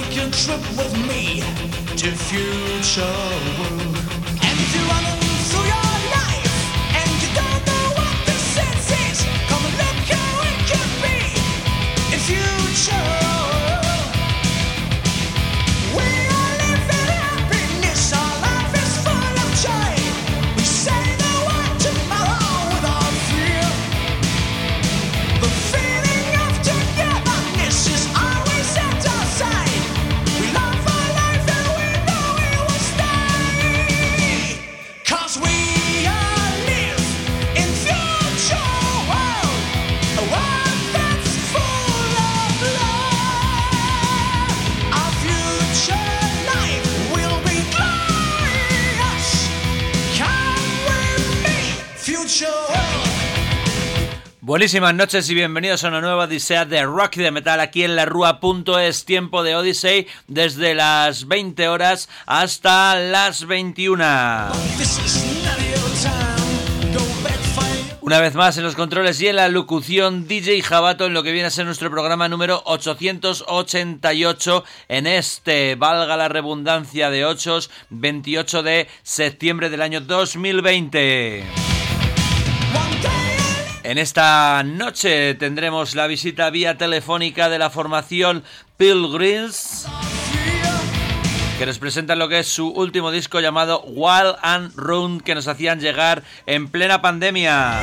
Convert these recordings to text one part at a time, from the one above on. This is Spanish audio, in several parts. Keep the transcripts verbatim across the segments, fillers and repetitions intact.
take a trip with me to future world. And if you're running through your life and you don't know what the sense is, come and look how it could be in future. We are living happiness, our life is full of joy. We say the word tomorrow without fear. The feeling of togetherness is always at our side. We love our life and we know we will stay. Cause we all live in future world, a world that's full of love. Our future life will be glorious. Come with me, future world. Buenísimas noches y bienvenidos a una nueva odisea de rock y de metal aquí en la rúa punto es. Tiempo de Odyssey desde las veinte horas hasta las veintiuna. This is not your time. Go back, fight. Una vez más en los controles y en la locución D J Jabato en lo que viene a ser nuestro programa número ochocientos ochenta y ocho en este, valga la redundancia de ochos, veintiocho de septiembre del año dos mil veinte. One day En esta noche tendremos la visita vía telefónica de la formación Pilgrims, que nos presentan lo que es su último disco llamado Wild and Run, que nos hacían llegar en plena pandemia.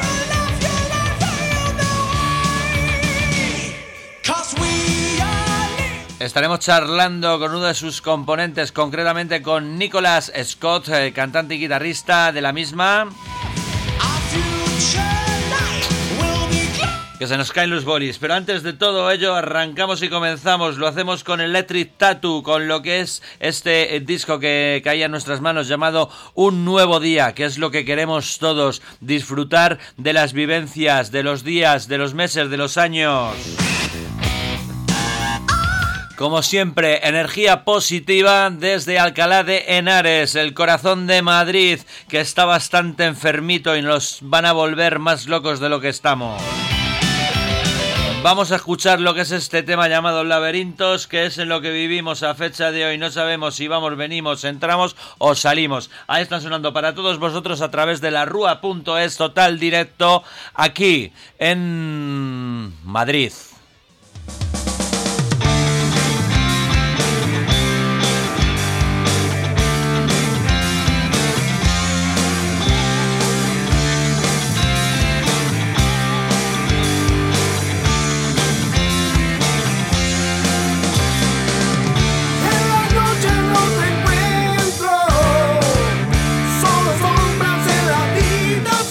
cause we are live. Estaremos charlando con uno de sus componentes, concretamente con Nicholas Scott, eh, cantante y guitarrista de la misma, Our future life will be glorious. que se nos caen los bolis. Pero antes de todo ello, arrancamos y comenzamos. Lo hacemos con Electric Tattoo, con lo que es este eh, disco que caía en nuestras manos llamado Un Nuevo Día, que es lo que queremos todos, disfrutar de las vivencias, de los días, de los meses, de los años. Como siempre, energía positiva desde Alcalá de Henares, el corazón de Madrid, que está bastante enfermito y nos van a volver más locos de lo que estamos. Vamos a escuchar lo que es este tema llamado Laberintos, que es en lo que vivimos a fecha de hoy. No sabemos si vamos, venimos, entramos o salimos. Ahí están sonando para todos vosotros a través de la rúa punto es, total directo, aquí en Madrid. En la noche no te encuentro, solo sombras en la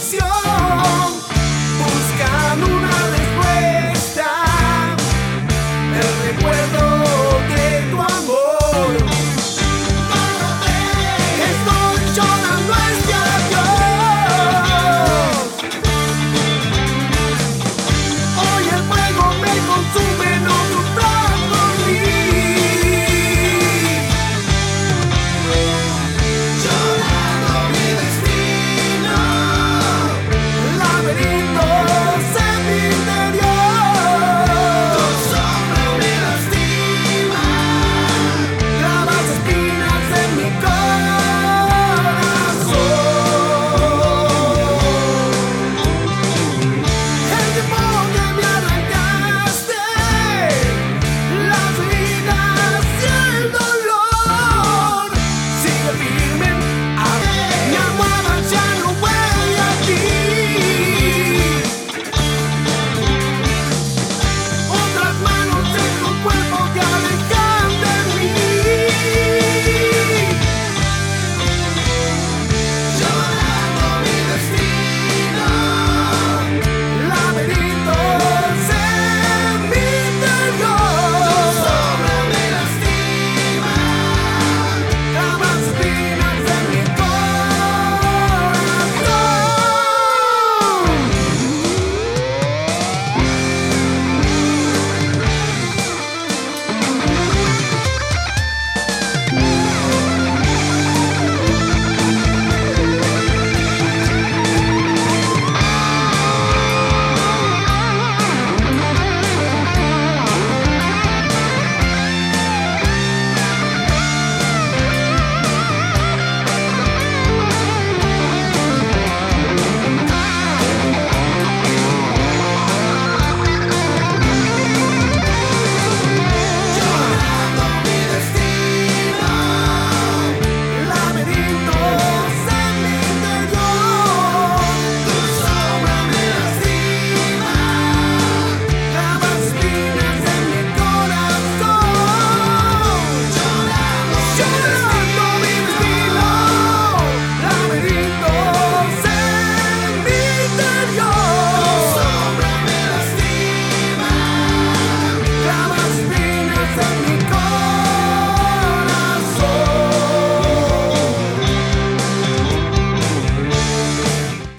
habitación, buscan una respuesta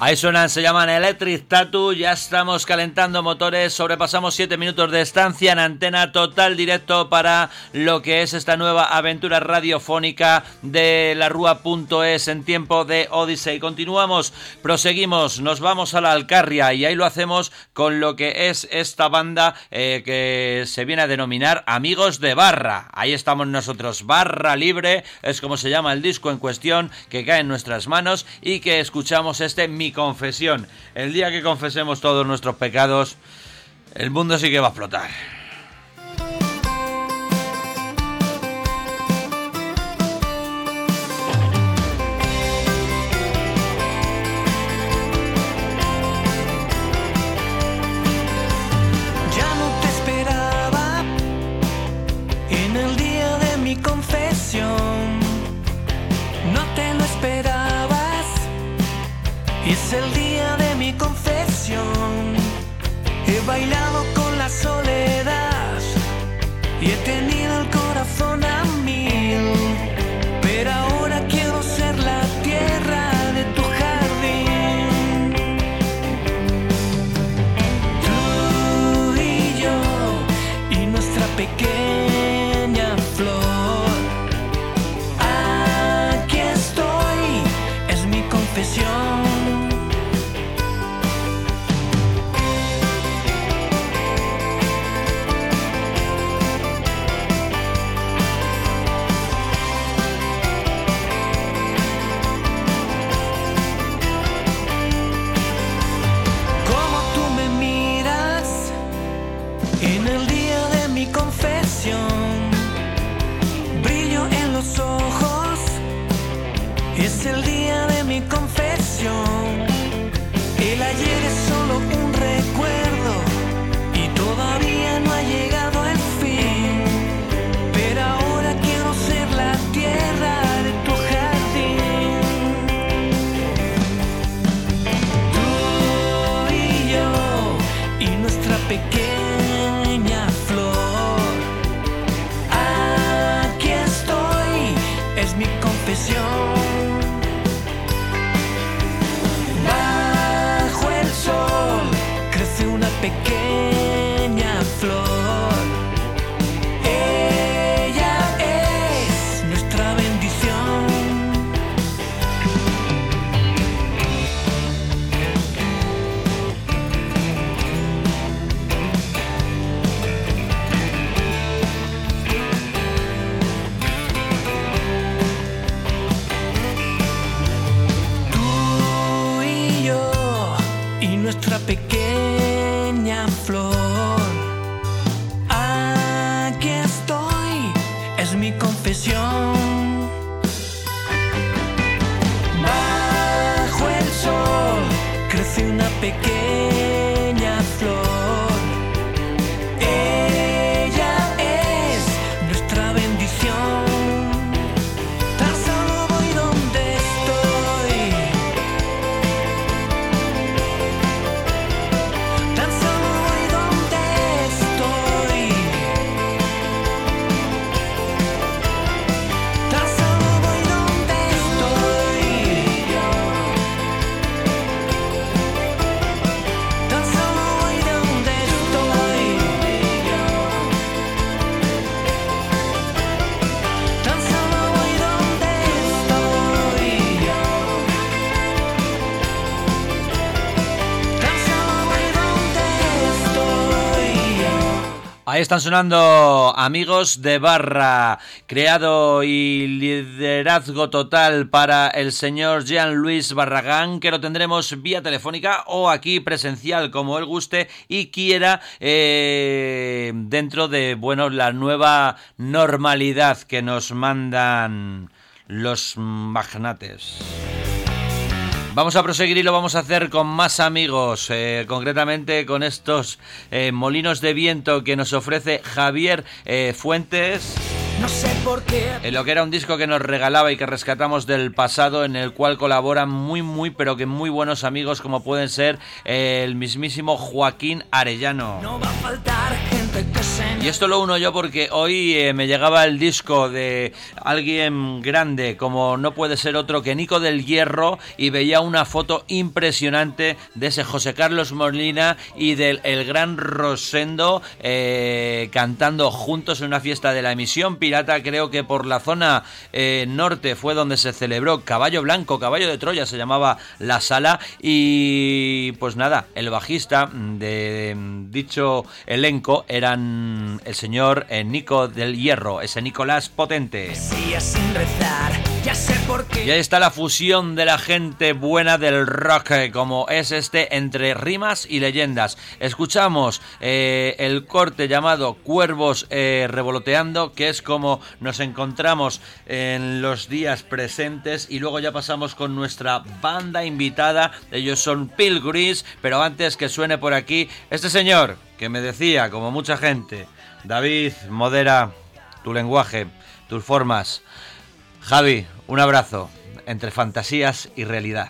Ahí suenan, se llaman Electric Tattoo. Ya estamos calentando motores. Sobrepasamos siete minutos de estancia en antena total directo para lo que es esta nueva aventura radiofónica de la rúa punto es en tiempo de Odyssey. Continuamos, proseguimos, nos vamos a la Alcarria y ahí lo hacemos con lo que es esta banda eh, que se viene a denominar Amigos de Barra. Ahí estamos nosotros, Barra Libre es como se llama el disco en cuestión que cae en nuestras manos y que escuchamos este Mi Confesión. El día que confesemos todos nuestros pecados, el mundo sí que va a explotar. Ya no te esperaba en el día de mi confesión. No te lo esperabas. Es el día de mi confesión. He bailado con la soledad y he tenido el corazón a mil. Pero ahora quiero ser la tierra de tu jardín. Tú y yo y nuestra pequeña flor. Aquí estoy, es mi confesión. Brillo en los ojos, es el día de mi confesión. El ayer es solo un recuerdo y todavía no ha llegado el fin. Pero ahora quiero ser la tierra de tu jardín. Tú y yo y nuestra pequeña flor. Es mi confesión. Bajo el sol crece una pequeña flor. Ella es nuestra bendición. Nuestra pequeña flor. Aquí estoy, es mi confesión. Bajo el sol crece una pequeña flor. Ella es nuestra bendición. Tan solo voy donde estoy. Tan solo voy donde estoy. Tan solo voy donde estoy. Tan solo voy donde estoy. Tan solo voy donde estoy. Tan solo voy donde estoy. Ahí están sonando Amigos de Barra, creado y liderazgo total para el señor Jean-Louis Barragán, que lo tendremos vía telefónica o aquí presencial, como él guste y quiera, eh, dentro de, bueno, la nueva normalidad que nos mandan los magnates. Vamos a proseguir y lo vamos a hacer con más amigos, eh, concretamente con estos eh, molinos de viento que nos ofrece Javier eh, Fuentes. No sé por qué. En lo que era un disco que nos regalaba y que rescatamos del pasado, en el cual colaboran muy, muy, pero que muy buenos amigos como pueden ser eh, el mismísimo Joaquín Arellano. No va a faltar gente que Y esto lo uno yo porque hoy eh, me llegaba el disco de alguien grande como no puede ser otro que Nico del Hierro y veía una foto impresionante de ese José Carlos Molina y del el gran Rosendo eh, cantando juntos en una fiesta de la Emisión Pirata. Creo que por la zona eh, norte fue donde se celebró Caballo Blanco, Caballo de Troya se llamaba la sala. Y pues nada, el bajista de dicho elenco eran el señor eh, Nico del Hierro, ese Nicolás Potente. Sin rezar, ya sé por qué. Y ahí está la fusión de la gente buena del rock, eh, como es este Entre Rimas y Leyendas. Escuchamos eh, el corte llamado Cuervos eh, Revoloteando, que es como nos encontramos en los días presentes, y luego ya pasamos con nuestra banda invitada. Ellos son Pilgrims, pero antes que suene por aquí este señor que me decía, como mucha gente: David, modera tu lenguaje, tus formas. Javi, un abrazo entre fantasías y realidad.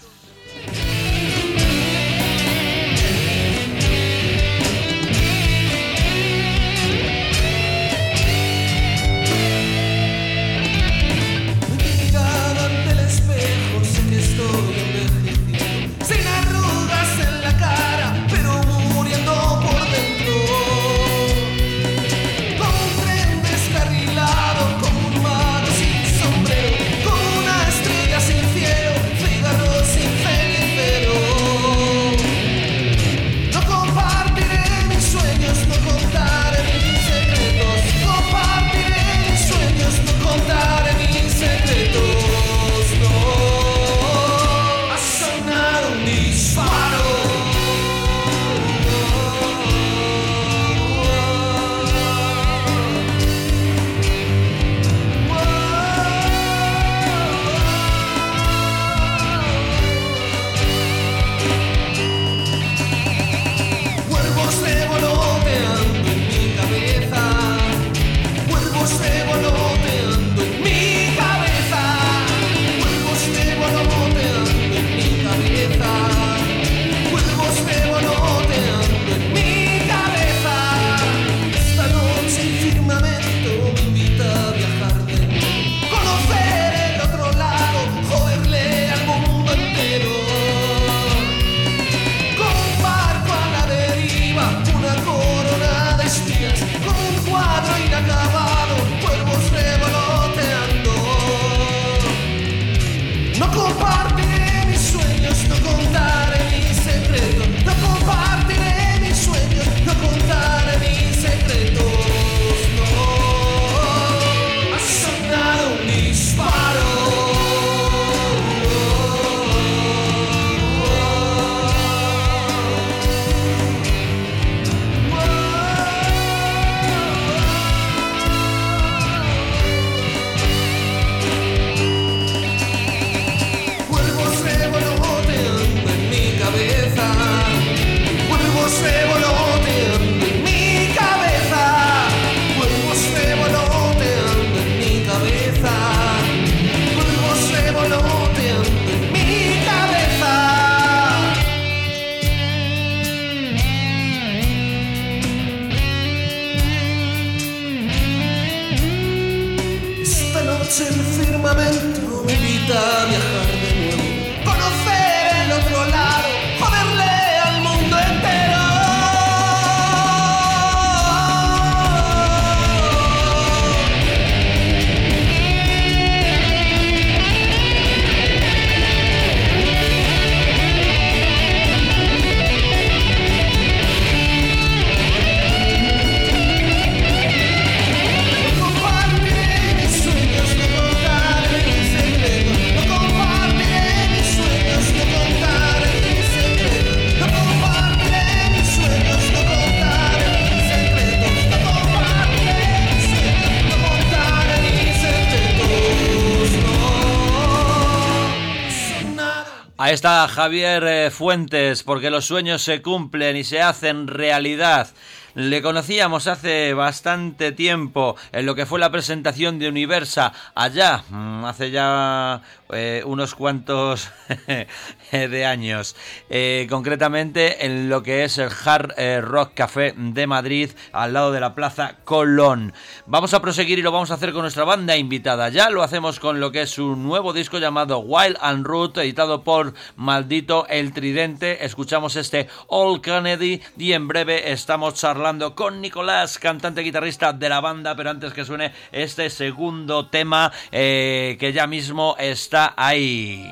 Mirada ante el espejo, sé que estoy envejeciendo, sin arrugas en la cara, pero muriendo por dentro. Con un tren descarrilado, con un mago sin sombrero, con una estrella sin cielo, cigarros sin cenicero. No compartiré mis sueños, no contaré mis secretos. Compartiré mis sueños, no contaré mis secretos. No ha sonado un disparo. Cuervos revoloteando en mi cabeza, cuervos revoloteando en mi cabeza, cuervos revoloteando en mi cabeza, cuervos revoloteando en mi cabeza. Esta noche el firmamento me invita a viajar de nuevo, conocer el otro lado, joderle al mundo entero. Con un barco a la deriva, una corona de espías, con un cuadro inacabado, cuervos revoloteando. No compartiré mis sueños, no contaré mis secretos. No compartiré mis sueños, no contaré mis secretos. No ha sonado un disparo. Cuervos revoloteando en mi cabeza, cuervos revoloteando en mi cabeza, cuervos revoloteando en mi cabeza, cuervos revoloteando en mi cabeza. Esta noche el firmamento me invita a viajar de nuevo, conocer el otro lado, joderle al mundo entero. No compartiré mis sueños, no contaré mis secretos. No compartiré mis sueños, no contaré mis secretos. No compartiré mis sueños, no contaré mis secretos. No compartiré mis sueños, no contaré mis secretos. No son nada. Ahí está Javier eh, Fuentes, porque los sueños se cumplen y se hacen realidad. Le conocíamos hace bastante tiempo en lo que fue la presentación de Universa allá, hace ya eh, unos cuantos de años, eh, concretamente en lo que es el Hard eh, Rock Café de Madrid, al lado de la Plaza Colón. Vamos a proseguir y lo vamos a hacer con nuestra banda invitada. Ya lo hacemos con lo que es su nuevo disco llamado Wild and Rude, editado por Maldito el Tridente. Escuchamos este All Kennedy y en breve estamos charlando con Nicolás, cantante guitarrista de la banda, pero antes que suene este segundo tema eh, que ya mismo está ahí.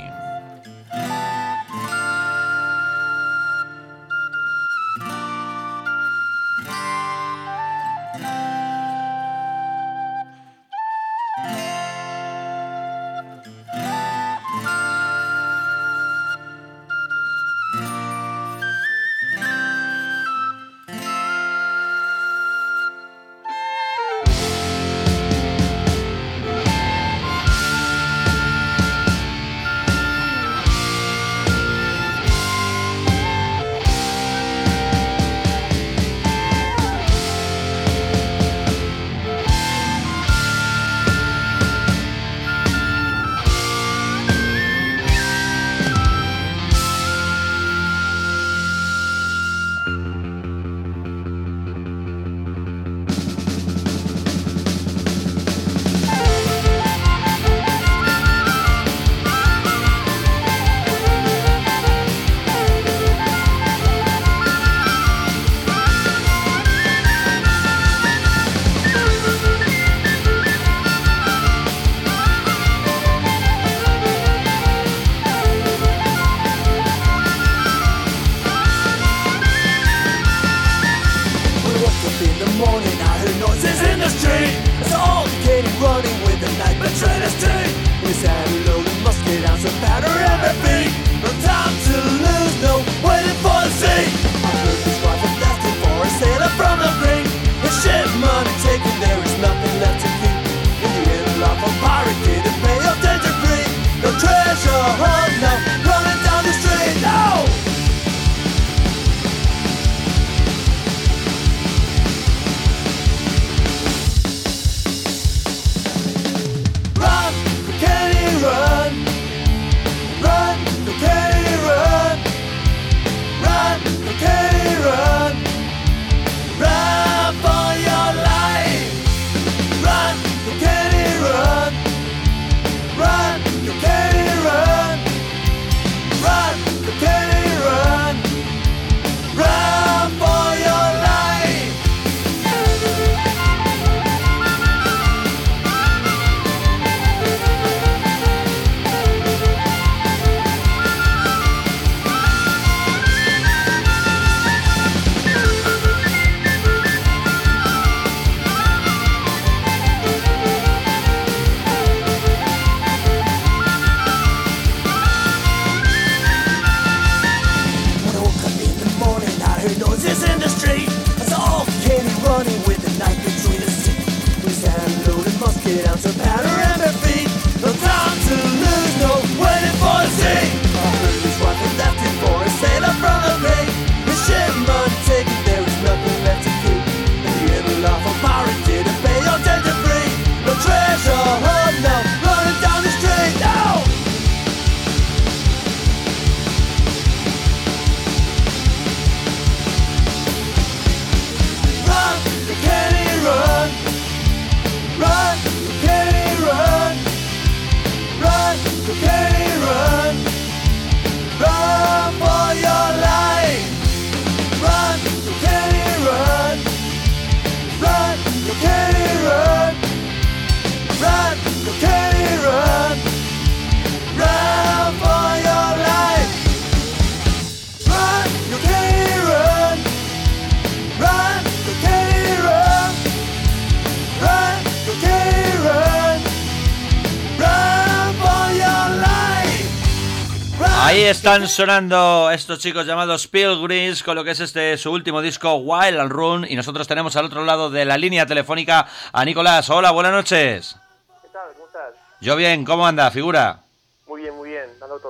Ahí están sonando estos chicos llamados Pilgrims con lo que es este su último disco Wild and Run, y nosotros tenemos al otro lado de la línea telefónica a Nicolás. Hola, buenas noches. ¿Qué tal? ¿Cómo estás? Yo bien, ¿cómo anda, figura? Muy bien, muy bien, dando todo.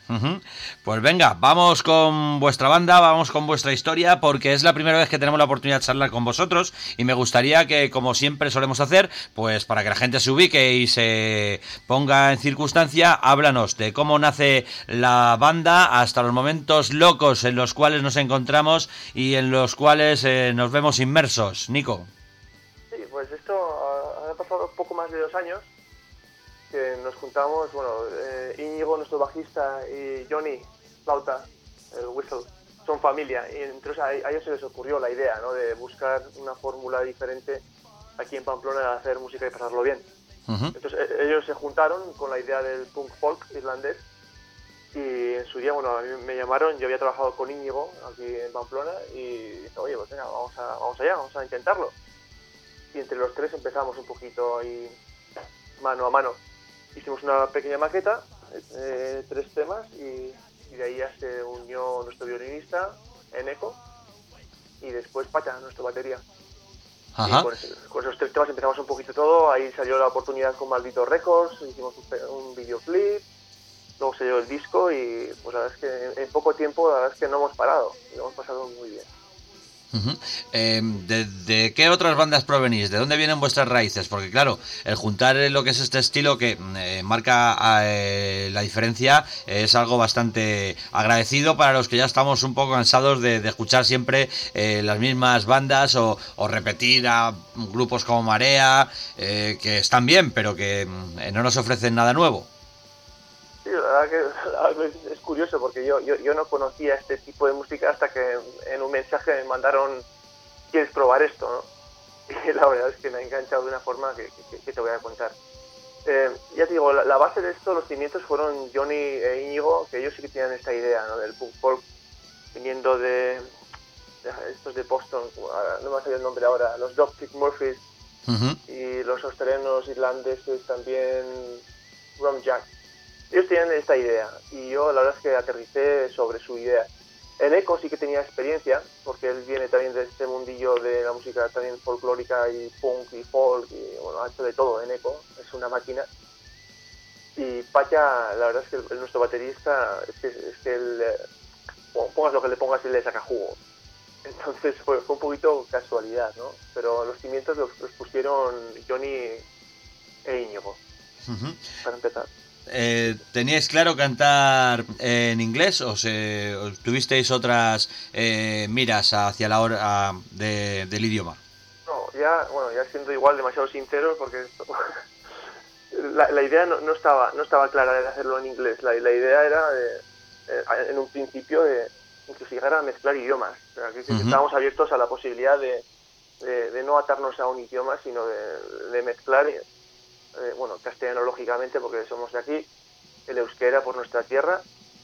Ujú. Pues venga, vamos con vuestra banda, vamos con vuestra historia, porque es la primera vez que tenemos la oportunidad de charlar con vosotros y me gustaría que, como siempre solemos hacer, pues para que la gente se ubique y se ponga en circunstancia, háblanos de cómo nace la banda hasta los momentos locos en los cuales nos encontramos y en los cuales eh, nos vemos inmersos. Nico. Sí, pues esto ha, ha pasado poco más de dos años que nos juntamos, bueno, eh, Íñigo, nuestro bajista, y Johnny, flauta, el whistle, son familia, y entonces a, a ellos se les ocurrió la idea, ¿no?, de buscar una fórmula diferente aquí en Pamplona de hacer música y pasarlo bien. Uh-huh. Entonces e- ellos se juntaron con la idea del punk folk irlandés, y en su día, bueno, a mí me llamaron, yo había trabajado con Íñigo aquí en Pamplona, y dije, oye, pues venga, vamos, a, vamos allá, vamos a intentarlo. Y entre los tres empezamos un poquito ahí, mano a mano. Hicimos una pequeña maqueta, eh, tres temas, y, y de ahí ya se unió nuestro violinista, Eneco, y después Pacha, nuestra batería. Ajá. Y con, con esos tres temas empezamos un poquito todo, ahí salió la oportunidad con Maldito Records, hicimos un, un videoclip, luego se dio el disco y pues la verdad es que en, en poco tiempo la verdad es que no hemos parado, lo hemos pasado muy bien. Uh-huh. Eh, ¿de, ¿De qué otras bandas provenís? ¿De dónde vienen vuestras raíces? Porque claro, el juntar lo que es este estilo que eh, marca eh, la diferencia es algo bastante agradecido para los que ya estamos un poco cansados de, de escuchar siempre eh, las mismas bandas o, o repetir a grupos como Marea, eh, que están bien, pero que eh, no nos ofrecen nada nuevo. Sí, la verdad que la verdad es, es curioso porque yo, yo, yo no conocía este tipo de música hasta que en un mensaje me mandaron ¿quieres probar esto?, ¿no? Y la verdad es que me ha enganchado de una forma que, que, que te voy a contar. Eh, ya te digo, la, la base de esto, los cimientos fueron Johnny e Íñigo, que ellos sí que tenían esta idea, ¿no?, del punk folk, viniendo de, de estos de Boston, no me ha salido el nombre ahora, los Dropkick Murphys, Uh-huh. y los australianos irlandeses también, Rum Jack. Ellos tenían esta idea y yo la verdad es que aterricé sobre su idea. Eneco sí que tenía experiencia porque él viene también de este mundillo de la música también folclórica y punk y folk y bueno, ha hecho de todo. Eneco es una máquina. Y Pacha, la verdad es que el, el nuestro baterista es que, es que él, eh, pongas lo que le pongas, él le saca jugo. Entonces fue, fue un poquito casualidad, ¿no? Pero los cimientos los, los pusieron Johnny e Íñigo, Uh-huh. para empezar. Eh, ¿Teníais claro cantar en inglés o, se, o tuvisteis otras eh, miras hacia la hora de, del idioma? No, ya, bueno, ya siendo igual demasiado sincero, porque esto, la, la idea no, no estaba no estaba clara de hacerlo en inglés. La, la idea era, de, eh, en un principio, de incluso llegar a mezclar idiomas. O sea, que, que Uh-huh. estábamos abiertos a la posibilidad de, de, de no atarnos a un idioma, sino de, de mezclar, eh, bueno, castellano lógicamente, porque somos de aquí, el euskera por nuestra tierra,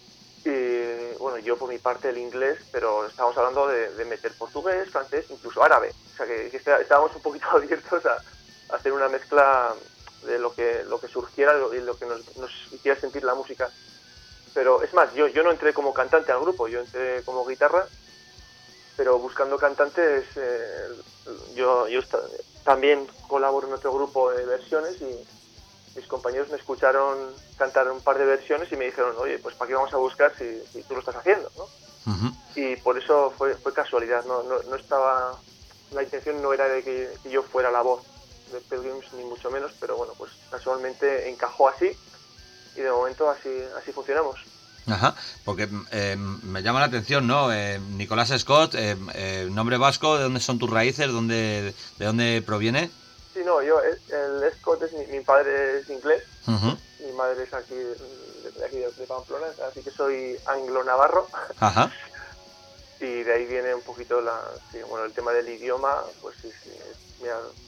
y bueno, yo por mi parte el inglés, pero estábamos hablando de, de meter portugués, francés, incluso árabe. O sea que, que estábamos un poquito abiertos a, a hacer una mezcla de lo que lo que surgiera y lo que nos, nos hiciera sentir la música. Pero es más, yo, yo no entré como cantante al grupo, yo entré como guitarra, pero buscando cantantes, eh, yo, yo está, también colaboro en otro grupo de versiones y mis compañeros me escucharon cantar un par de versiones y me dijeron, oye, pues ¿para qué vamos a buscar si, si tú lo estás haciendo?, ¿no? Uh-huh. Y por eso fue, fue casualidad, no, no, no estaba, la intención no era de que, que yo fuera la voz de Pilgrims, ni mucho menos, pero bueno, pues casualmente encajó así y de momento así, así funcionamos. Ajá, porque eh, me llama la atención, ¿no? Eh, Nicolás Scott, eh, eh, nombre vasco, ¿de dónde son tus raíces? ¿Dónde, ¿De dónde proviene? Sí, no, yo, el, el Scott es mi, mi padre es inglés, Uh-huh. mi madre es aquí de, de aquí de, de Pamplona, así que soy anglo-navarro. Ajá. Y de ahí viene un poquito la, sí, bueno, el tema del idioma, pues sí, sí, es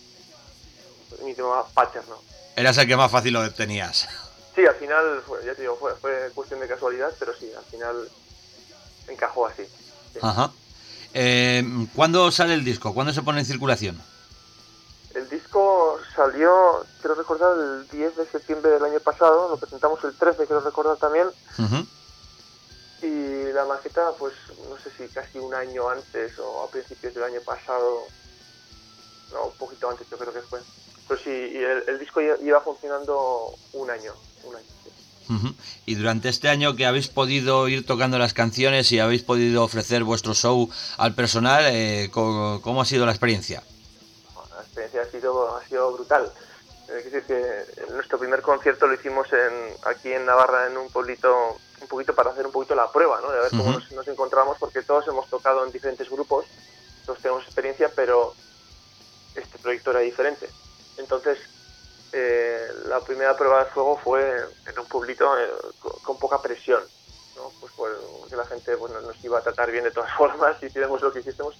mi, mi idioma paterno. Eras el que más fácil lo tenías. Sí, al final, fue, ya te digo, fue, fue cuestión de casualidad, pero sí, al final encajó así. Sí. Ajá. Eh, ¿Cuándo sale el disco? ¿Cuándo se pone en circulación? El disco salió, quiero recordar, el diez de septiembre del año pasado, lo presentamos el trece, quiero recordar también, Uh-huh. y la maqueta, pues no sé si casi un año antes o a principios del año pasado, no, un poquito antes yo creo que fue. Pero sí, y el, el disco ya lleva funcionando un año, un año, sí. Ujú. Y durante este año que habéis podido ir tocando las canciones y habéis podido ofrecer vuestro show al personal, eh, ¿cómo, cómo ha sido la experiencia? Bueno, la experiencia ha sido, ha sido brutal. Es decir, que nuestro primer concierto lo hicimos en, aquí en Navarra, en un pueblito, un poquito para hacer un poquito la prueba, ¿no? De ver cómo Ujú. nos, nos encontramos, porque todos hemos tocado en diferentes grupos, todos tenemos experiencia, pero este proyecto era diferente. Entonces, eh, la primera prueba de fuego fue en un pueblito eh, con, con poca presión, ¿no? Pues porque la gente bueno, nos iba a tratar bien de todas formas, hiciéramos lo que hiciésemos.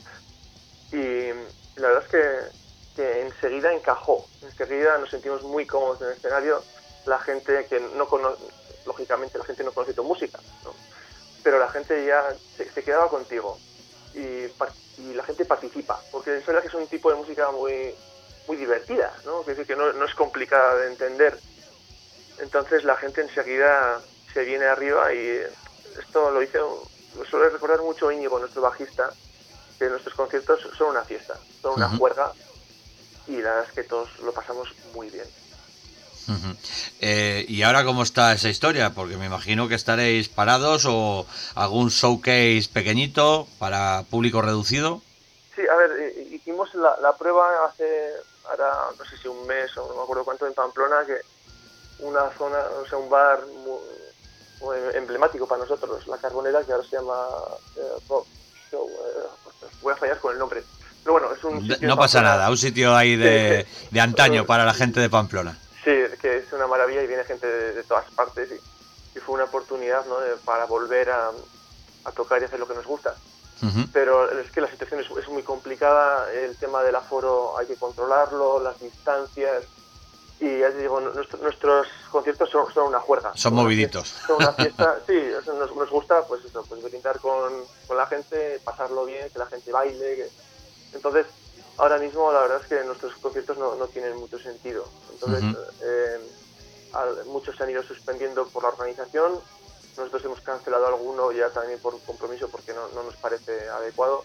Y la verdad es que, que enseguida encajó, enseguida nos sentimos muy cómodos en el escenario. La gente que no conoce, lógicamente la gente no conoce tu música, ¿no? Pero la gente ya se, se quedaba contigo y, par- y la gente participa, porque es verdad que es un tipo de música muy, muy divertida, ¿no? Es decir, que no, no es complicada de entender. Entonces la gente enseguida se viene arriba y esto lo hice, lo suele recordar mucho Íñigo, nuestro bajista, que nuestros conciertos son una fiesta, son una Ujú. juerga y la verdad es que todos lo pasamos muy bien. Ujú. Eh, ¿Y ahora cómo está esa historia? Porque me imagino que estaréis parados o algún showcase pequeñito para público reducido. Sí, a ver, eh, hicimos la, la prueba hace, ahora no sé si un mes o no me acuerdo cuánto, en Pamplona, que una zona, o sea, un bar muy, muy emblemático para nosotros, La Carbonera, que ahora se llama eh, Rock Show, eh, voy a fallar con el nombre. Pero bueno, es un D- sitio No en pasa Pamplona. nada, un sitio ahí de, Sí. de antaño para la gente de Pamplona. Sí, que es una maravilla y viene gente de, de todas partes y, y fue una oportunidad, ¿no? de- para volver a, a tocar y hacer lo que nos gusta. Ujú. Pero es que la situación es, es muy complicada, el tema del aforo hay que controlarlo, las distancias y ya te digo, nuestro- nuestros conciertos son, son una juerga. Son una moviditos. fiesta- Son una fiesta, sí, o sea, nos, nos gusta pues eso, pues brindar con, con la gente, pasarlo bien, que la gente baile. Que... Entonces, ahora mismo la verdad es que nuestros conciertos no, no tienen mucho sentido. Entonces, Ujú. eh, al- muchos se han ido suspendiendo por la organización. Nosotros hemos cancelado alguno ya también por compromiso porque no, no nos parece adecuado.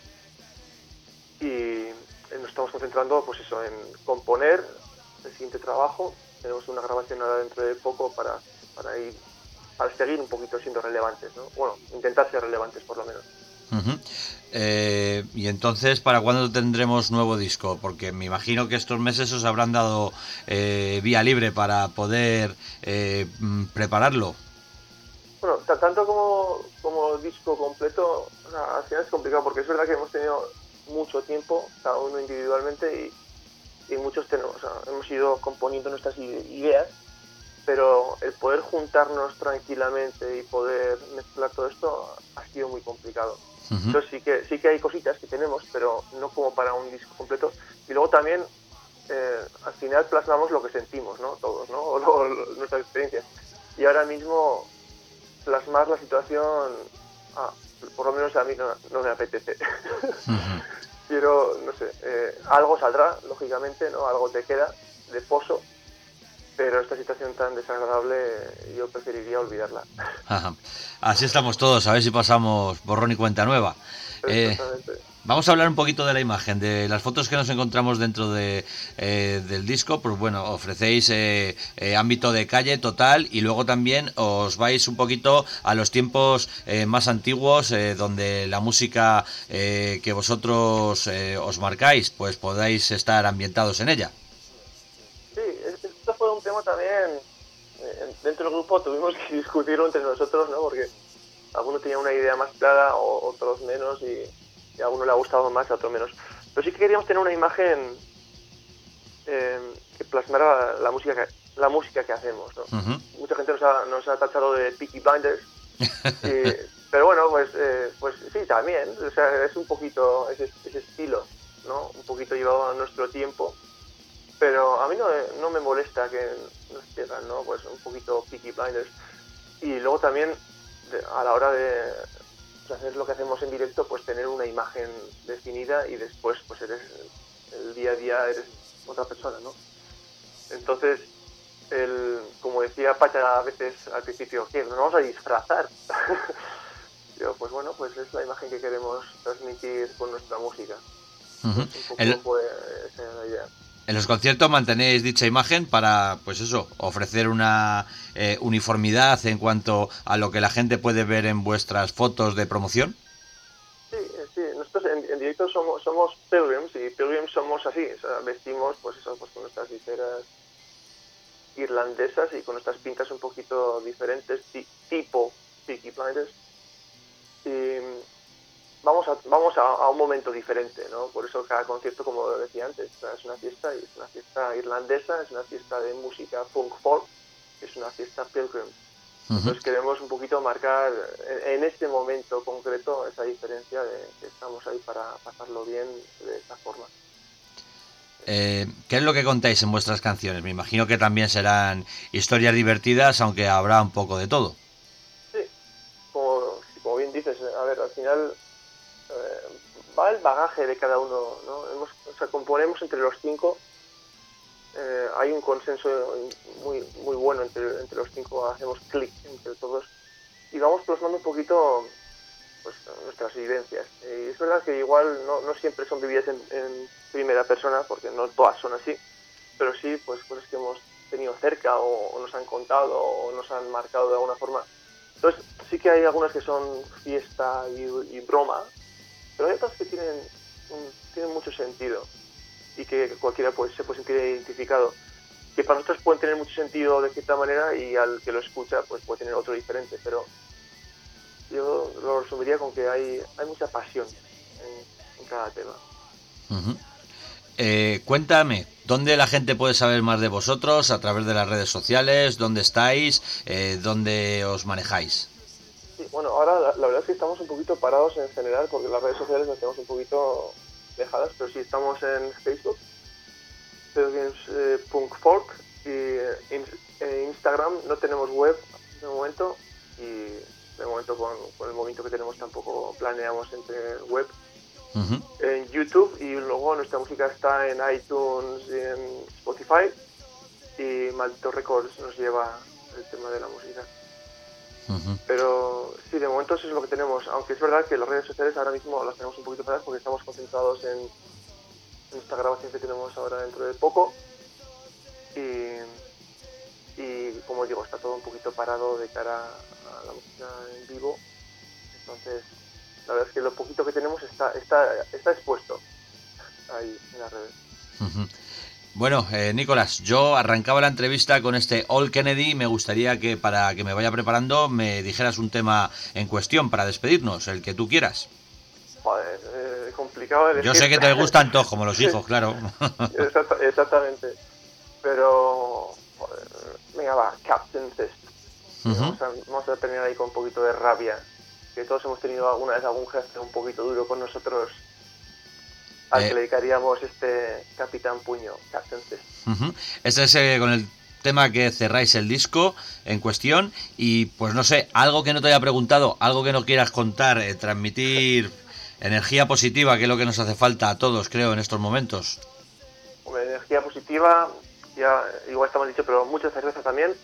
Y eh, nos estamos concentrando pues eso, en componer el siguiente trabajo. Tenemos una grabación ahora dentro de poco para, para ir para seguir un poquito siendo relevantes, ¿no? Bueno, intentar ser relevantes por lo menos. Ujú. Eh, y entonces, ¿para cuándo tendremos nuevo disco? Porque me imagino que estos meses os habrán dado eh, vía libre para poder eh, mm, prepararlo. Bueno, t- tanto como, como disco completo, o sea, al final es complicado porque es verdad que hemos tenido mucho tiempo, cada uno individualmente, y, y muchos tenemos, o sea, hemos ido componiendo nuestras i- ideas, pero el poder juntarnos tranquilamente y poder mezclar todo esto ha sido muy complicado. Ujú. Entonces sí que sí que hay cositas que tenemos, pero no como para un disco completo. Y luego también eh, al final plasmamos lo que sentimos, ¿no? Todos, ¿no? O lo- lo- nuestras experiencias. Y ahora mismo plasmar la situación, ah, por lo menos a mí no, no me apetece. Ujú. Quiero, no sé, eh, algo saldrá, lógicamente, ¿no? Algo te queda de pozo, pero esta situación tan desagradable eh, yo preferiría olvidarla. Ajá. Así estamos todos, a ver si pasamos borrón y cuenta nueva. Eh, Exactamente. Vamos a hablar un poquito de la imagen, de las fotos que nos encontramos dentro de, eh, del disco. Pues bueno, ofrecéis eh, eh, ámbito de calle total y luego también os vais un poquito a los tiempos eh, más antiguos, eh, donde la música eh, que vosotros eh, os marcáis, pues podáis estar ambientados en ella. Sí, es- esto fue un tema también, eh, dentro del grupo tuvimos que discutirlo entre nosotros, ¿no? Porque alguno tenía una idea más clara, o otros menos, y, y a uno le ha gustado más, a otro menos. Pero sí que queríamos tener una imagen eh, que plasmara la música que, la música que hacemos, ¿no? Ujú. Mucha gente nos ha, nos ha tachado de Peaky Blinders, y- pero bueno, pues, eh, pues sí, también, o sea, es un poquito ese, ese estilo, ¿no? Un poquito llevado a nuestro tiempo. Pero a mí no, no me molesta que nos llegan, ¿no? Pues un poquito Peaky Blinders. Y luego también, de- a la hora de hacer lo que hacemos en directo, pues tener una imagen definida y después, pues eres, el día a día eres otra persona, ¿no? Entonces, el, como decía Pacha a veces al principio, ¿qué? ¿Nos vamos a disfrazar? Yo, pues bueno, pues es la imagen que queremos transmitir con nuestra música. Ujú. Un poco El- fue esa era la idea. En los conciertos mantenéis dicha imagen para, pues eso, ofrecer una eh, uniformidad en cuanto a lo que la gente puede ver en vuestras fotos de promoción. Sí, sí, nosotros en, en directo somos somos pilgrims y pilgrims somos así, o sea, vestimos pues eso, pues con nuestras viseras irlandesas y con nuestras pintas un poquito diferentes, ti- tipo Peaky Blinders. Y vamos a vamos a, a un momento diferente, ¿no? Por eso cada concierto, como decía antes, o sea, es una fiesta, y es una fiesta irlandesa, es una fiesta de música punk folk, es una fiesta pilgrim. Ujú. Entonces queremos un poquito marcar en, en este momento concreto esa diferencia de que estamos ahí para pasarlo bien de esta forma. Eh, ¿Qué es lo que contáis en vuestras canciones? Me imagino que también serán historias divertidas, aunque habrá un poco de todo. Sí, como, como bien dices, a ver, al final eh, va el bagaje de cada uno, ¿no? Hemos, o sea, componemos entre los cinco, eh, hay un consenso muy muy bueno entre, entre los cinco, hacemos clic entre todos y vamos plasmando un poquito pues nuestras vivencias. Y es verdad que igual no, no siempre son vividas en, en primera persona, porque no todas son así, pero sí pues cosas que hemos tenido cerca o, o nos han contado o nos han marcado de alguna forma. Entonces sí que hay algunas que son fiesta y, y broma, pero hay otras que tienen, un- tienen mucho sentido y que cualquiera pues, se puede sentir identificado, que para nosotros pueden tener mucho sentido de cierta manera y al que lo escucha pues puede tener otro diferente, pero yo lo resumiría con que hay, hay mucha pasión en, en cada tema. Ujú. Eh, cuéntame, ¿dónde la gente puede saber más de vosotros? ¿A través de las redes sociales? ¿Dónde estáis? Eh, ¿Dónde os manejáis? Sí, bueno, ahora la, la verdad es que estamos un poquito parados en general porque las redes sociales las tenemos un poquito dejadas, pero sí estamos en Facebook, Pilgrims eh, Punk Folk, y eh, in- en Instagram no tenemos web de momento y de momento con, con el movimiento que tenemos tampoco planeamos entre web. Ujú. En YouTube y luego nuestra música está en iTunes y en Spotify y Maldito Records nos lleva el tema de la música. Ujú. Pero sí, de momento eso es lo que tenemos, aunque es verdad que las redes sociales ahora mismo las tenemos un poquito paradas porque estamos concentrados en, en esta grabación que tenemos ahora dentro de poco y, y como digo, está todo un poquito parado de cara a la música en vivo, entonces la verdad es que lo poquito que tenemos está, está, está expuesto ahí en las redes. Ujú. Bueno, eh, Nicolás, yo arrancaba la entrevista con este All Kennedy y me gustaría que para que me vaya preparando me dijeras un tema en cuestión para despedirnos, el que tú quieras. Joder, eh, complicado elegir. Yo sé que te gustan todos, como los hijos, claro. Exacta- exactamente. Pero, joder, venga, va, Captain Fist. Ujú. vamos, a, vamos a terminar ahí con un poquito de rabia. Que todos hemos tenido alguna vez algún jefe un poquito duro con nosotros al Eh. que le dedicaríamos este Capitán Puño, Captain Fist. Ujú. Este es eh, con el tema que cerráis el disco en cuestión y pues no sé, algo que no te haya preguntado, algo que no quieras contar, eh, transmitir energía positiva, que es lo que nos hace falta a todos, creo, en estos momentos. Hombre, energía positiva, ya igual está mal dicho, pero mucha cerveza también.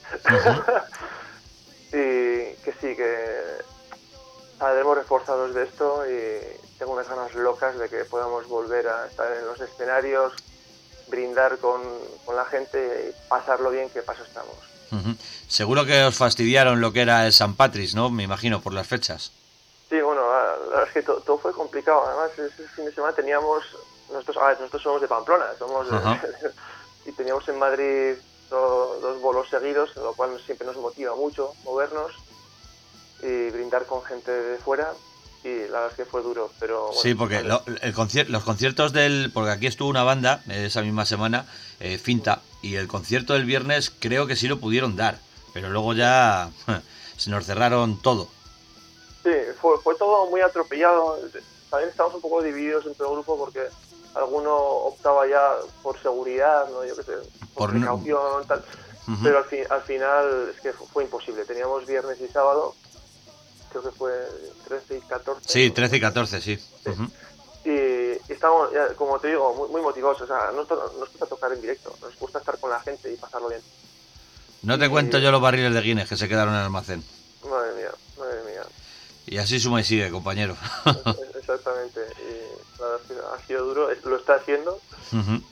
Y que sí, que saldremos reforzados de esto y tengo unas ganas locas de que podamos volver a estar en los escenarios, brindar con, con la gente y pasarlo bien, que paso estamos. Ujú. Seguro que os fastidiaron lo que era el San Patrick's, ¿no? Me imagino, por las fechas. Sí, bueno, la la verdad es que to- todo fue complicado. Además, ese fin de semana teníamos... Nosotros, a ver, nosotros somos de Pamplona, somos de- Ajá. y teníamos en Madrid do- dos bolos seguidos, lo cual siempre nos motiva mucho movernos y brindar con gente de fuera. Y la verdad es que fue duro, pero... Bueno, Sí, porque vale. lo- el concier- los conciertos del... Porque aquí estuvo una banda eh, esa misma semana, eh, Finta, y el concierto del viernes creo que sí lo pudieron dar, pero luego ya se nos cerraron todo. Sí, fue, fue todo muy atropellado. También estábamos un poco divididos entre el grupo porque alguno optaba ya por seguridad, ¿no? Yo qué sé, por, Por no- precaución, tal. Ujú. Pero al, fin, al final es que fue, fue imposible. Teníamos viernes y sábado, creo que fue trece y catorce. Sí, ¿no? trece y catorce, sí. Ujú. Y, y estábamos, ya, como te digo, muy, muy motivados. O sea, no to- nos gusta tocar en directo, nos gusta estar con la gente y pasarlo bien. No te Y- cuento yo los barriles de Guinness que se quedaron en el almacén. Madre mía, madre mía. Y así suma y sigue, compañero. Es- Exactamente. Y la verdad es que ha sido duro, es- lo está haciendo. Ujú. Y, es-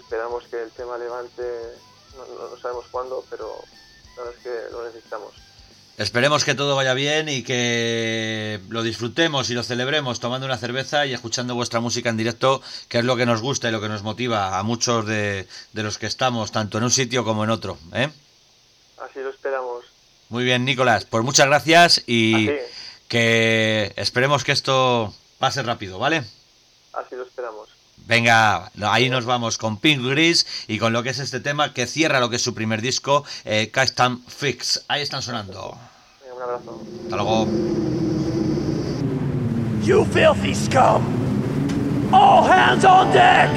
esperamos que el tema levante, no, no, no sabemos cuándo, pero la verdad es que lo necesitamos. Esperemos que todo vaya bien y que lo disfrutemos y lo celebremos tomando una cerveza y escuchando vuestra música en directo, que es lo que nos gusta y lo que nos motiva a muchos de, de los que estamos, tanto en un sitio como en otro, ¿eh? Así lo esperamos. Muy bien, Nicolás, pues muchas gracias y Así. que esperemos que esto pase rápido, ¿vale? Así lo esperamos. Venga, ahí nos vamos con Pink Gris y con lo que es este tema que cierra lo que es su primer disco, eh, Custom Fix. Ahí están sonando. Venga, un abrazo. Hasta luego. You filthy scum! All hands on deck!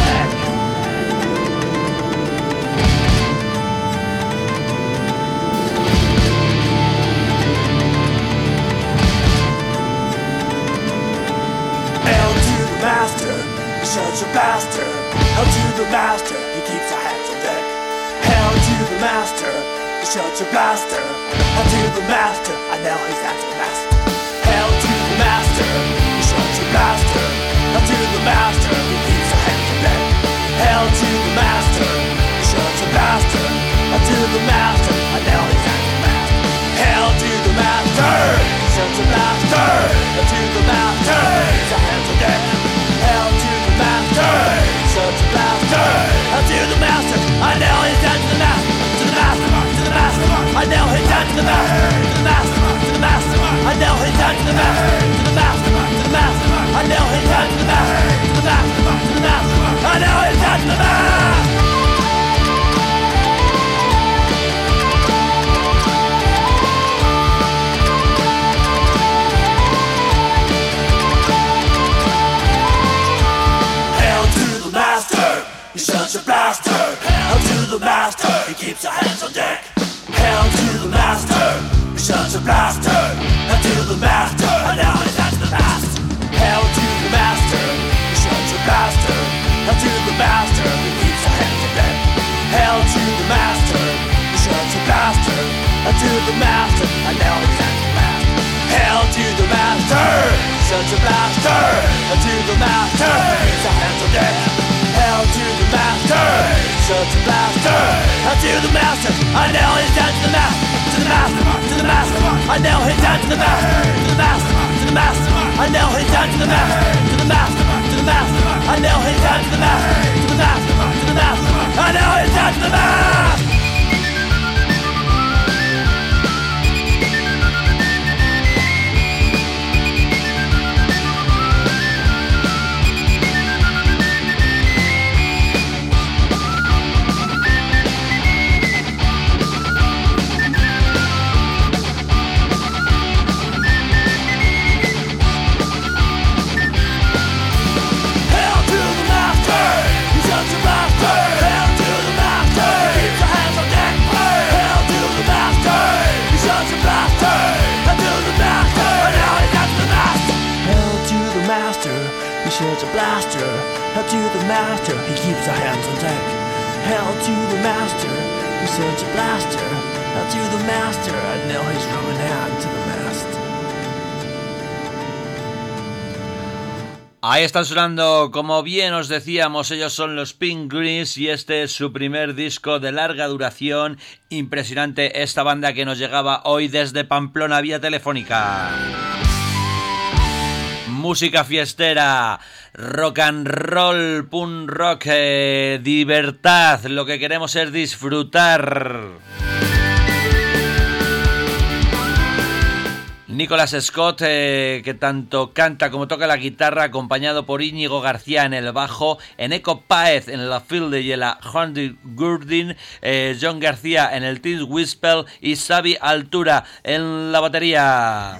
Hail to the master, he's such a bastard. Hail to the master, he keeps the hands on deck. Hail to the master, he's such a blaster. Hail to the master, I know he's at the master. Hail to the master, he's such a blaster. Hail to the master, he keeps the hands on deck. Hail to the master, he's such a blaster. Hail to the master, I know he's at the master. Hail to the master, he's such a blaster. Hail to the master, he's a hands on deck. Hail to the master, he's such a blaster. Hail to the master, I know he's down to the master. To the master, to the master, I know he's down to the master. To the master, to the master, I know he's down to the master. To the master, to the master, I know he's down to the master. To the master, to the master, I know he's down to the master. He's such a blaster. Hail to the master, he keeps the hands on deck. Hail to the master, he's such a blaster. Hail to the master, and now he's at the mast. Hail to the master, he's such a blaster. Hail to the master, he keeps the hands on deck. Hail to the master, he's such a blaster. Hail to the master, and now he's at the mast. Hail to the master, he's such a blaster. Hail to the master, keeps the hands on deck. Hail to the master, such a blaster. Hail to the master, I know he's down to the master. To the master, to the master, I know he's down to the master. To the master, to the master, I know he's down to the master. To the master, to the master, I know he's down to the master. To the master, to the master, I know he's down to the master. Such a blaster, hail to the master, he keeps our hands on deck. Hail to the master, he's such a blaster. Hail to the master, I know he's running hand to the mast. Ahí están sonando, como bien os decíamos, ellos son los Pink Gris y este es su primer disco de larga duración. Impresionante esta banda que nos llegaba hoy desde Pamplona vía telefónica. Música fiestera, rock and roll, punk rock, eh, libertad, lo que queremos es disfrutar. Nicholas Scott, eh, que tanto canta como toca la guitarra, acompañado por Íñigo García en el bajo, Eneco Páez en la fiddle y en la hurdy-gurdy, eh, John García en el tin whistle y Xavi Altura en la batería.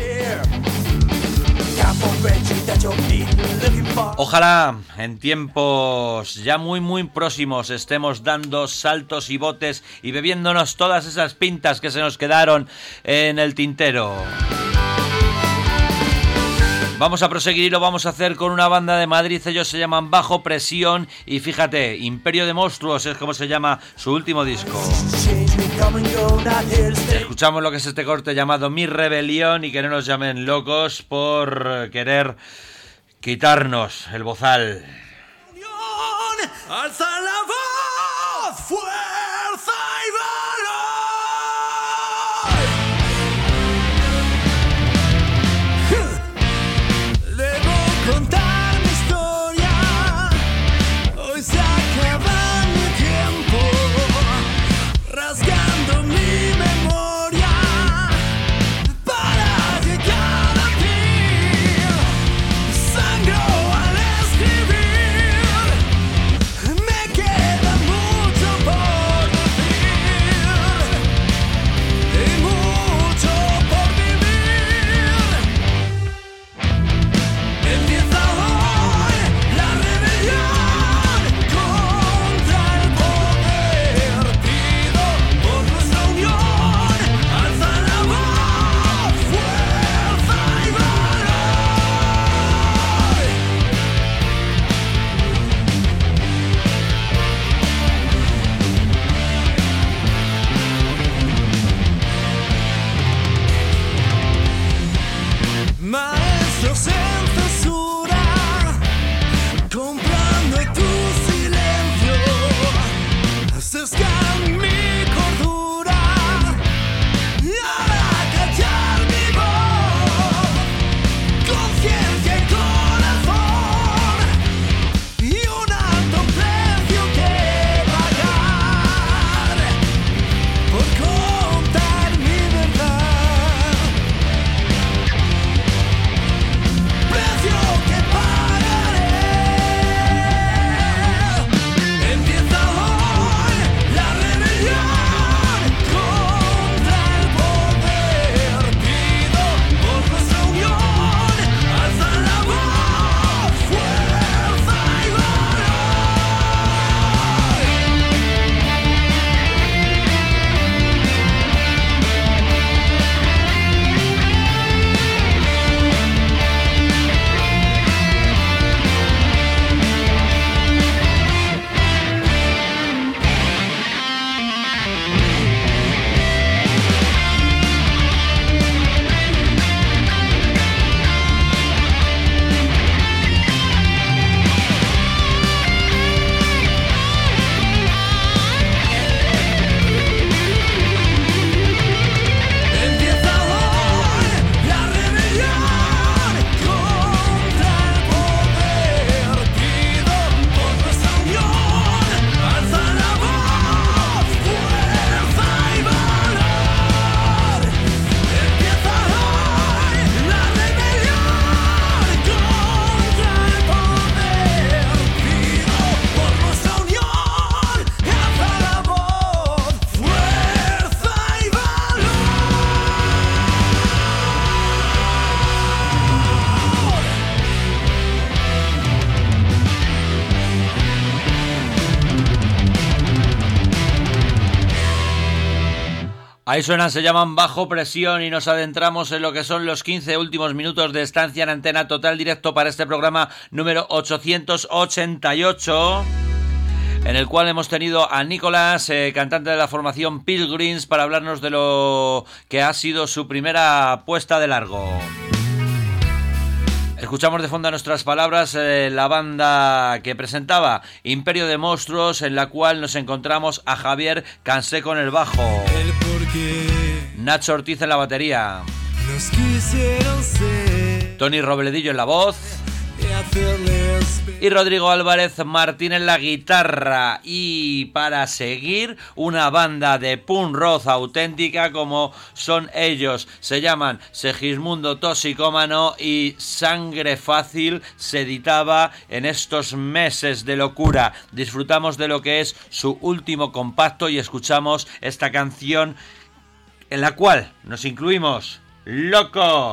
Ojalá en tiempos ya muy muy próximos estemos dando saltos y botes y bebiéndonos todas esas pintas que se nos quedaron en el tintero. Vamos a proseguir y lo vamos a hacer con una banda de Madrid, ellos se llaman Bajo Presión y fíjate, Imperio de Monstruos es como se llama su último disco. Escuchamos lo que es este corte llamado Mi Rebelión y que no nos llamen locos por querer quitarnos el bozal. Alza la voz, fuerza y valor. Debo contar mi historia. Hoy se acaba mi tiempo, rasgando mi memoria para llegar a ti. Sangro al escribir, me queda mucho por decir y mucho por vivir. Empieza hoy la rebelión contra el poder. Pido por nuestra unión, alza la voz, fuerza y valor. Maestros en censura, comprando tu silencio, sesgan mi cordura y ahora callar mi voz, conciencia y corazón y un alto precio que pagar por contar mi verdad. Precio que pagaré. Empieza hoy la rebelión contra el poder. Pido por nuestra unión, alza la voz, fuerza y Empieza hoy la rebelión contra el poder. Pido por nuestra unión, alza la voz, fuerza y valor. Empieza hoy la rebelión contra el poder. Pido por nuestra unión, alza la voz, fuerza y valor. Ahí suenan, se llaman Bajo Presión y nos adentramos en lo que son los quince últimos minutos de estancia en Antena Total Directo para este programa número ochocientos ochenta y ocho, en el cual hemos tenido a Nicolás, eh, cantante de la formación Pilgrims, para hablarnos de lo que ha sido su primera puesta de largo. Escuchamos de fondo a nuestras palabras eh, la banda que presentaba Imperio de Monstruos, en la cual nos encontramos a Javier Canseco en el bajo, El porqué Nacho Ortiz en la batería, nos quisieron ser Tony Robledillo en la voz y hacerles y Rodrigo Álvarez Martín en la guitarra. Y para seguir, una banda de punk rock auténtica como son ellos. Se llaman Segismundo Toxicómano y Sangre Fácil. Se editaba en estos meses de locura. Disfrutamos de lo que es su último compacto y escuchamos esta canción en la cual nos incluimos. ¡Loco!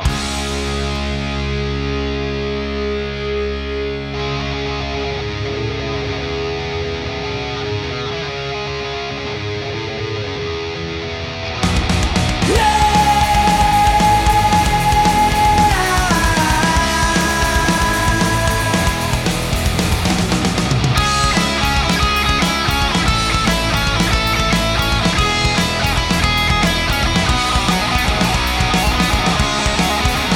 ¡Yeah!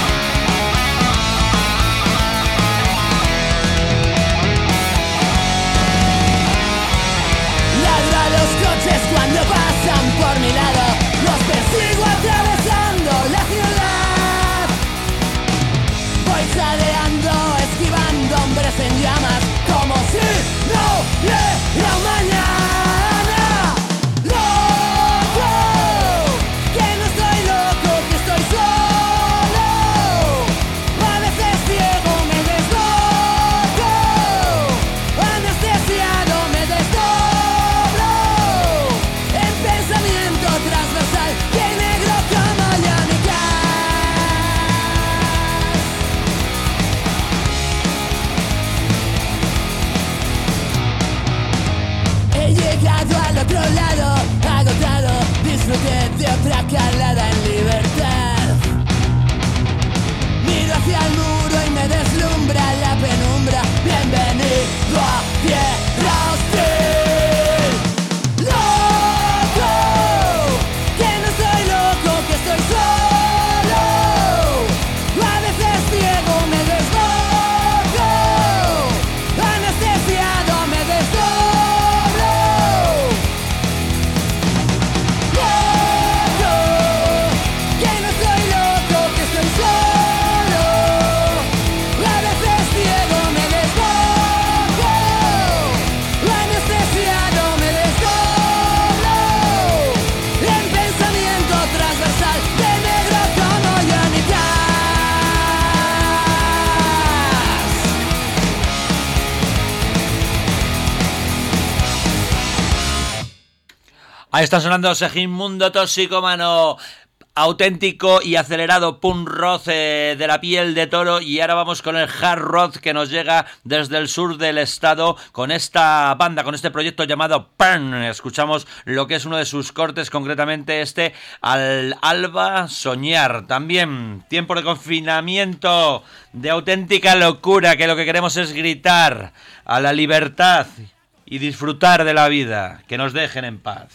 Ahí está sonando Segismundo Toxicómano, auténtico y acelerado punk rock eh, de la piel de toro. Y ahora vamos con el hard rock que nos llega desde el sur del estado con esta banda, con este proyecto llamado Pern. Escuchamos lo que es uno de sus cortes, concretamente este Al Alba Soñar. También tiempo de confinamiento, de auténtica locura, que lo que queremos es gritar a la libertad y disfrutar de la vida, que nos dejen en paz.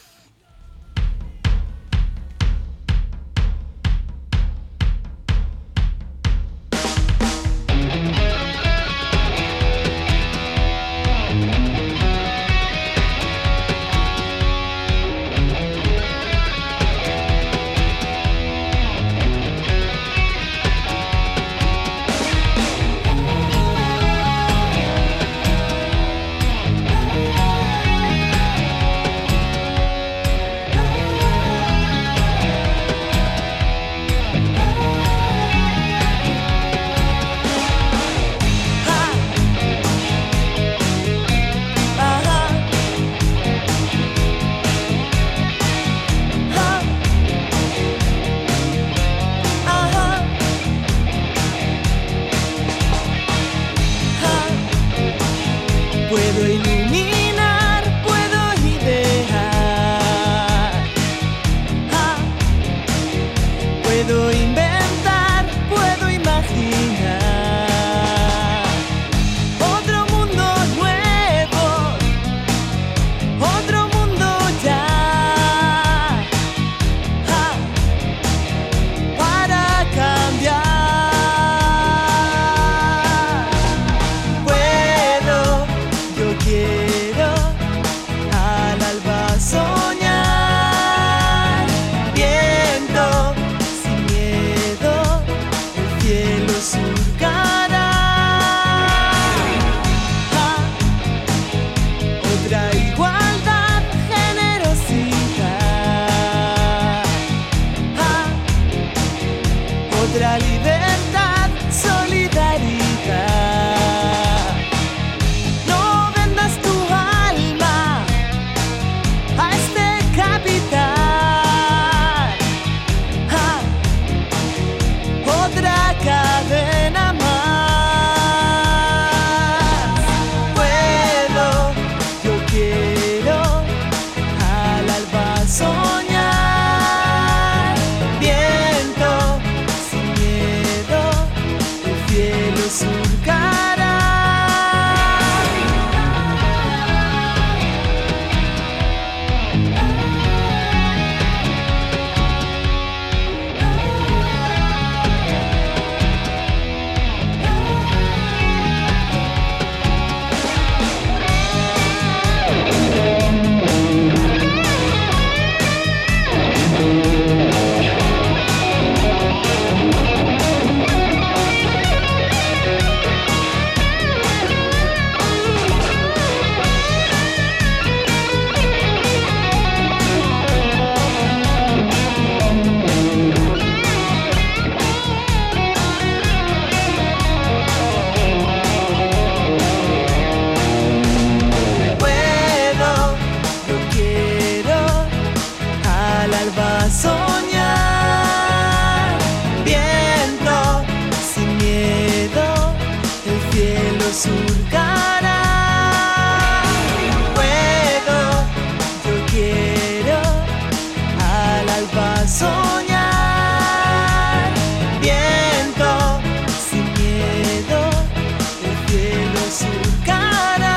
Puedo iluminar, puedo idear, ah, puedo inventar, puedo imaginar otro mundo nuevo, otro mundo ya, ah, para cambiar. Puedo, yo quiero al alba soñar, viento sin miedo, el cielo surcará. Ah, otra igualdad, generosidad. Ah, otra libertad, solidaridad. No vendas tu alma a este capital. Ah, otra cadena más. Puedo, yo quiero al alba soñar, viento sin miedo, el cielo surcará. Puedo, yo quiero al alba soñar, viento sin miedo, el cielo surcará. Puedo, yo quiero al alba soñar, viento sin miedo, el cielo surcará.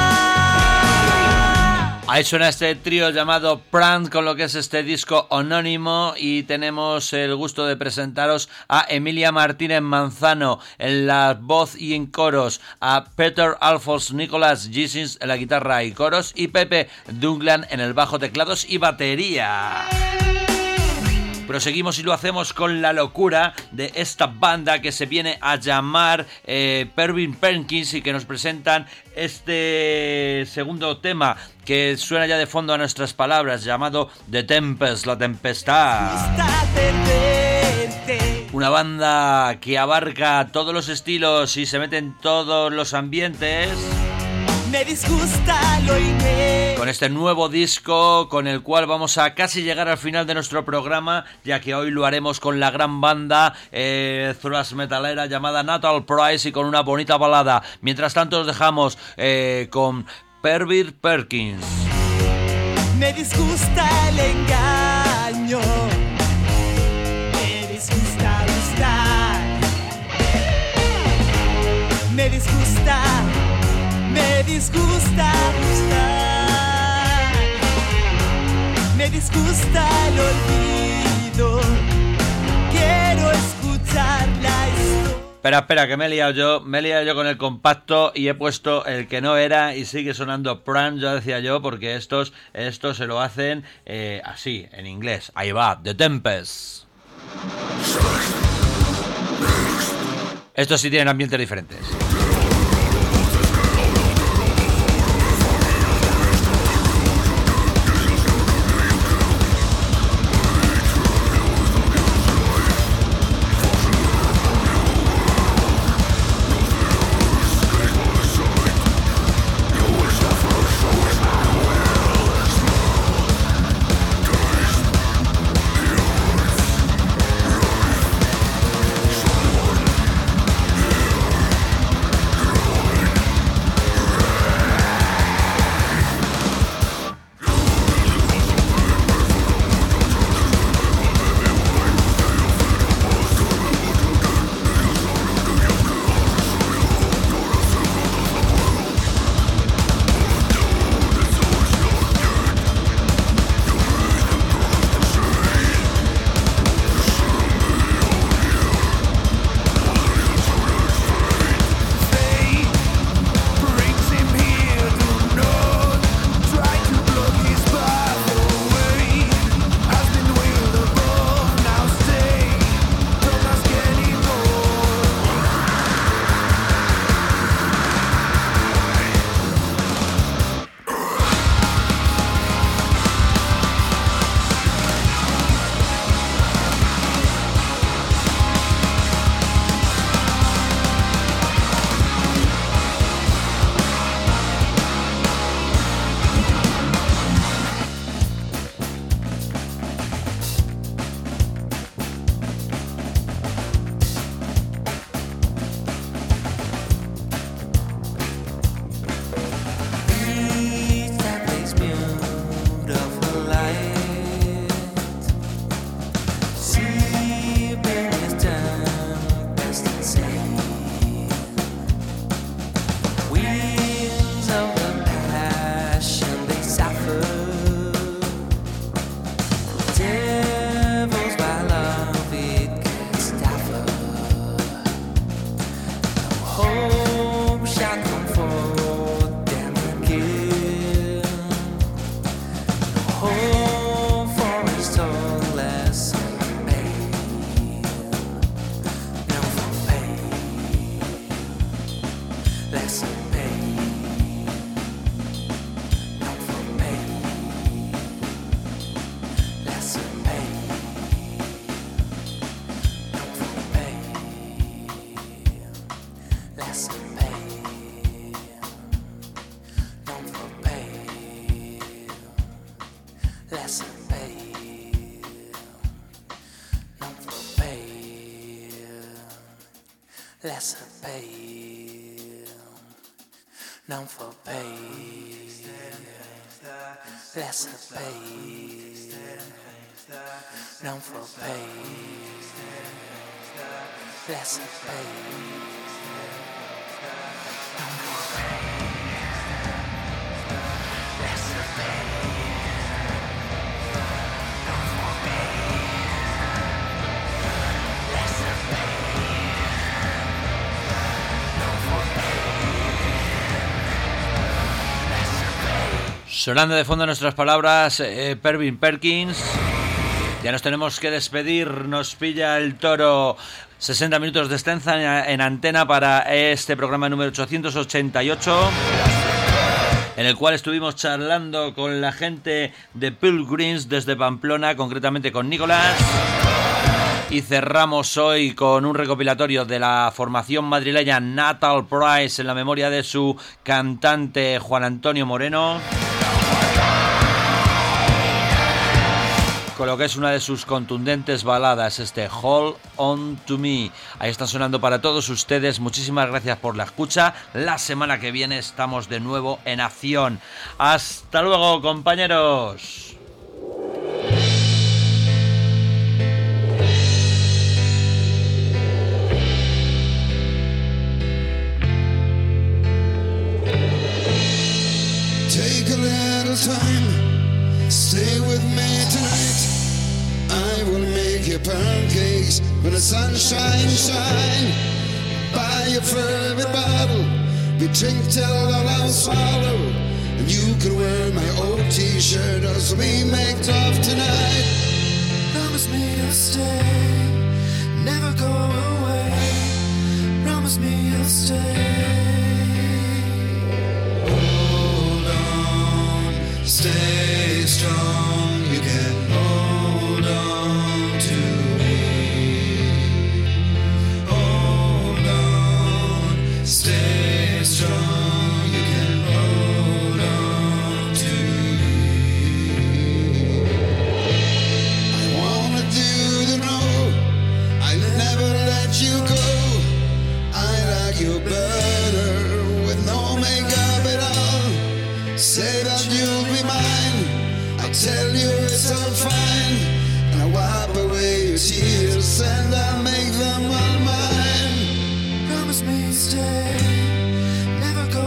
Ahí suena este trío llamado Pran con lo que es este disco anónimo, y tenemos el gusto de presentaros a Emilia Martínez Manzano en la voz y en coros, a Peter Alfons Nicolás Gisins en la guitarra y coros, y Pepe Dunglan en el bajo, teclados y batería. Proseguimos y lo hacemos con la locura de esta banda que se viene a llamar eh, Pervin Perkins, y que nos presentan este segundo tema que suena ya de fondo a nuestras palabras, llamado The Tempest, la tempestad. Una banda que abarca todos los estilos y se mete en todos los ambientes. Me disgusta lo inmenso. con este nuevo disco con el cual vamos a casi llegar al final de nuestro programa, ya que hoy lo haremos con la gran banda eh, thrash metalera llamada Natal Price y con una bonita balada. Mientras tanto os dejamos eh, con Pervin Perkins. Me disgusta el engaño, me disgusta gustar, me disgusta, me disgusta gustar, me disgusta el olvido, quiero escuchar la historia. Espera, espera, que me he liado yo, me he liado yo con el compacto y he puesto el que no era y sigue sonando Pran, yo decía yo, porque estos, estos se lo hacen eh, así, en inglés. Ahí va, The Tempest. Estos sí tienen ambientes diferentes. Less pay, none for pay. Less pay, none for pay. Less pay, none for pay. Less pay, none for pay. Less pay. Sonando de fondo nuestras palabras, eh, Pervin Perkins. Ya nos tenemos que despedir, nos pilla el toro. sesenta minutos de extensa en antena para este programa número ochocientos ochenta y ocho, en el cual estuvimos charlando con la gente de Pilgrims desde Pamplona, concretamente con Nicolás. Y cerramos hoy con un recopilatorio de la formación madrileña Natal Price en la memoria de su cantante Juan Antonio Moreno. con lo que es una de sus contundentes baladas, este Hold On To Me. Ahí está sonando para todos ustedes. Muchísimas gracias por la escucha. La semana que viene estamos de nuevo en acción. Hasta luego, compañeros. Take a little time, stay with me tonight. I will make you pancakes when the sun shines, shine. Buy your favorite bottle, we drink till all I'll swallow. And you can wear my old t-shirt as we make love tonight. Promise me you'll stay, never go away. Promise me you'll stay. Stay strong, you can hold on to me. Hold on, stay strong, you can hold on to me. I wanna do the no, I'll never let you go. I like you better with no makeup at all. Say that you'll be mine, I'll tell you it's all fine. And I'll wipe away your tears and I'll make them all mine. Promise me you'll stay, never go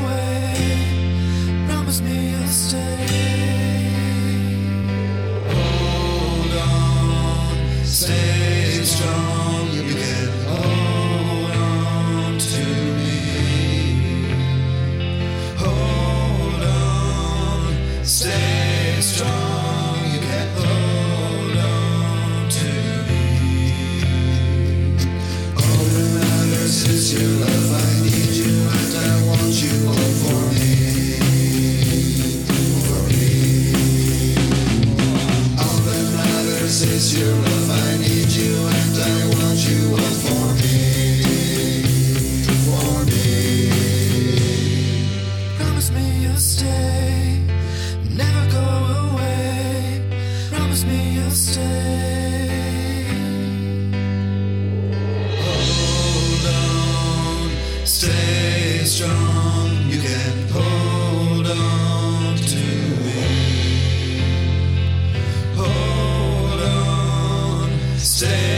away. Promise me you'll stay. Hold on, stay strong, you can hold on to me. Hold on, stay strong, you can hold on to me. All that matters is your love, I need you and I want you all for me, for me. All that matters is your love, I need you and I want you all for me, for me. Promise me you'll stay, never go away. Promise me you'll stay. Hold on, stay strong, you can hold on to me. Hold on, stay